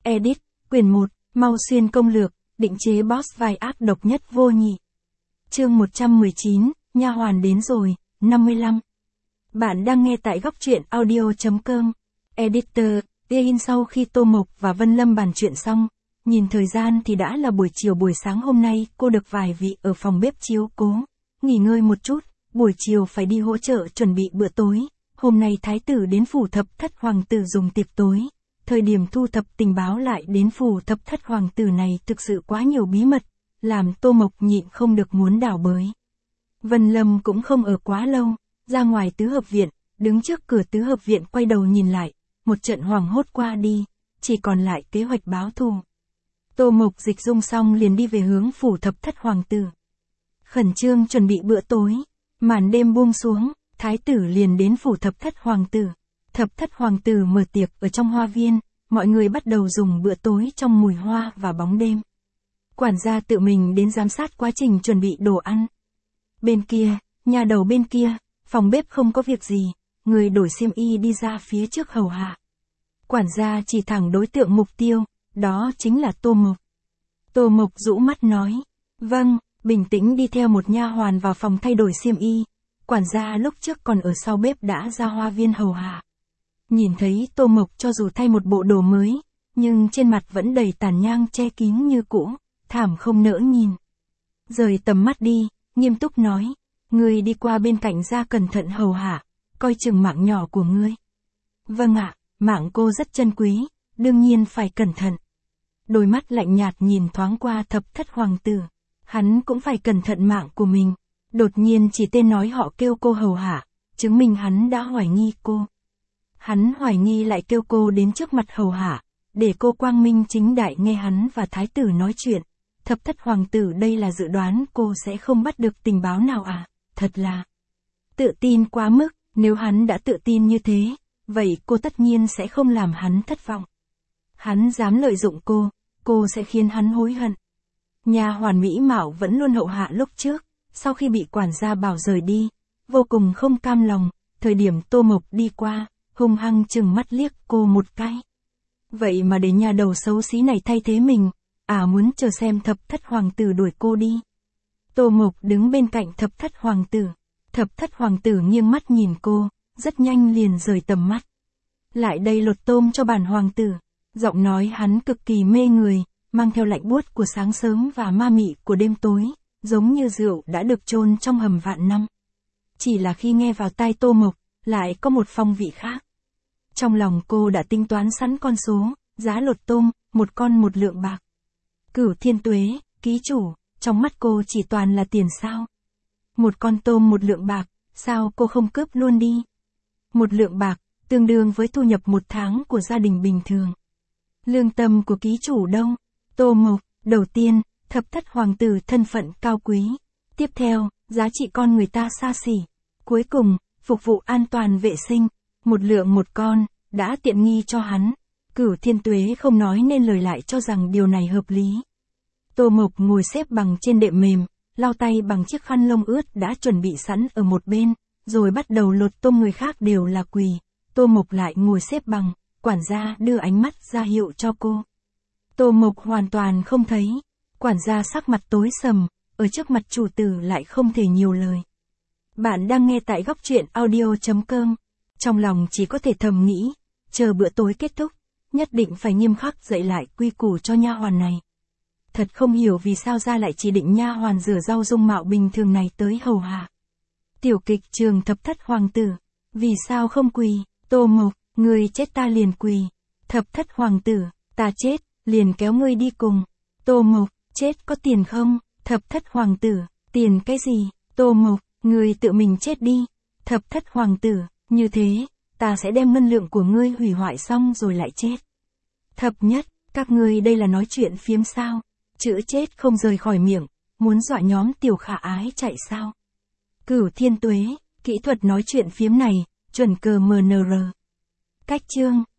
Edit, quyển 1, Mau Xuyên công lược, định chế boss vai ác độc nhất vô nhị. Chương 119, nha hoàn đến rồi, 55. Bạn đang nghe tại góc truyện audio.com. Editor, in sau khi Tô Mộc và Vân Lâm bàn chuyện xong, nhìn thời gian thì đã là buổi chiều. Buổi sáng hôm nay cô được vài vị ở phòng bếp chiếu cố, nghỉ ngơi một chút, buổi chiều phải đi hỗ trợ chuẩn bị bữa tối. Hôm nay thái tử đến phủ thập thất hoàng tử dùng tiệc tối. Thời điểm thu thập tình báo lại đến phủ thập thất hoàng tử này thực sự quá nhiều bí mật, làm Tô Mộc nhịn không được muốn đào bới. Vân Lâm cũng không ở quá lâu, ra ngoài tứ hợp viện, đứng trước cửa tứ hợp viện quay đầu nhìn lại, một trận hoảng hốt qua đi, chỉ còn lại kế hoạch báo thù. Tô Mộc dịch dung xong liền đi về hướng phủ thập thất hoàng tử. Khẩn trương chuẩn bị bữa tối, màn đêm buông xuống, thái tử liền đến phủ thập thất hoàng tử. Thập thất hoàng tử mở tiệc ở trong hoa viên, mọi người bắt đầu dùng bữa tối trong mùi hoa và bóng đêm. Quản gia tự mình đến giám sát quá trình chuẩn bị đồ ăn. Bên kia, nhà đầu bên kia, phòng bếp không có việc gì, người đổi xiêm y đi ra phía trước hầu hạ. Quản gia chỉ thẳng đối tượng mục tiêu, đó chính là Tô Mộc. Tô Mộc rũ mắt nói, vâng, bình tĩnh đi theo một nha hoàn vào phòng thay đổi xiêm y. Quản gia lúc trước còn ở sau bếp đã ra hoa viên hầu hạ. Nhìn thấy Tô Mộc cho dù thay một bộ đồ mới, nhưng trên mặt vẫn đầy tàn nhang che kín như cũ, thảm không nỡ nhìn. Rời tầm mắt đi, nghiêm túc nói, ngươi đi qua bên cạnh ra cẩn thận hầu hạ, coi chừng mạng nhỏ của ngươi. Vâng ạ, mạng cô rất chân quý, đương nhiên phải cẩn thận. Đôi mắt lạnh nhạt nhìn thoáng qua thập thất hoàng tử, hắn cũng phải cẩn thận mạng của mình. Đột nhiên chỉ tên nói họ kêu cô hầu hạ, chứng minh hắn đã hoài nghi cô. Hắn hoài nghi lại kêu cô đến trước mặt hầu hạ, để cô quang minh chính đại nghe hắn và thái tử nói chuyện. Thập thất hoàng tử đây là dự đoán cô sẽ không bắt được tình báo nào à, thật là tự tin quá mức, nếu hắn đã tự tin như thế, vậy cô tất nhiên sẽ không làm hắn thất vọng. Hắn dám lợi dụng cô sẽ khiến hắn hối hận. Nha hoàn mỹ mạo vẫn luôn hậu hạ lúc trước, sau khi bị quản gia bảo rời đi, vô cùng không cam lòng, thời điểm Tô Mộc đi qua, hung hăng chừng mắt liếc cô một cái. Vậy mà để nhà đầu xấu xí này thay thế mình, muốn chờ xem thập thất hoàng tử đuổi cô đi. Tô Mộc đứng bên cạnh thập thất hoàng tử. Thập thất hoàng tử nghiêng mắt nhìn cô, rất nhanh liền rời tầm mắt. Lại đây lột tôm cho bản hoàng tử. Giọng nói hắn cực kỳ mê người, mang theo lạnh buốt của sáng sớm và ma mị của đêm tối, giống như rượu đã được chôn trong hầm vạn năm. Chỉ là khi nghe vào tai Tô Mộc, lại có một phong vị khác. Trong lòng cô đã tính toán sẵn con số, giá lột tôm, 1 con 1 lượng bạc. Cửu Thiên Tuế, ký chủ, trong mắt cô chỉ toàn là tiền sao. 1 con tôm 1 lượng bạc, sao cô không cướp luôn đi. 1 lượng bạc, tương đương với thu nhập 1 tháng của gia đình bình thường. Lương tâm của ký chủ đâu? Tô Mộc, đầu tiên, thập thất hoàng tử thân phận cao quý. Tiếp theo, giá trị con người ta xa xỉ. Cuối cùng, phục vụ an toàn vệ sinh. 1 lượng 1 con, đã tiện nghi cho hắn. Cửu Thiên Tuế không nói nên lời lại cho rằng điều này hợp lý. Tô Mộc ngồi xếp bằng trên đệm mềm, lau tay bằng chiếc khăn lông ướt đã chuẩn bị sẵn ở một bên, rồi bắt đầu lột tôm. Người khác đều là quỳ, Tô Mộc lại ngồi xếp bằng, quản gia đưa ánh mắt ra hiệu cho cô. Tô Mộc hoàn toàn không thấy, quản gia sắc mặt tối sầm, ở trước mặt chủ tử lại không thể nhiều lời. Bạn đang nghe tại góc truyện audio.com, trong lòng chỉ có thể thầm nghĩ, chờ bữa tối kết thúc, nhất định phải nghiêm khắc dạy lại quy củ cho nha hoàn này. Thật không hiểu vì sao ra lại chỉ định nha hoàn rửa rau dung mạo bình thường này tới hầu hạ. Tiểu kịch trường thập thất hoàng tử, vì sao không quỳ? Tô Mộc, ngươi chết ta liền quỳ. Thập thất hoàng tử, ta chết, liền kéo ngươi đi cùng. Tô Mộc, chết có tiền không? Thập thất hoàng tử, tiền cái gì? Tô Mộc, ngươi tự mình chết đi. Thập thất hoàng tử, như thế, ta sẽ đem ngân lượng của ngươi hủy hoại xong rồi lại chết. Thập nhất, các ngươi đây là nói chuyện phiếm sao? Chữ chết không rời khỏi miệng, muốn dọa nhóm tiểu khả ái chạy sao? Cửu Thiên Tuế, kỹ thuật nói chuyện phiếm này, chuẩn cờ MNR. Cách chương.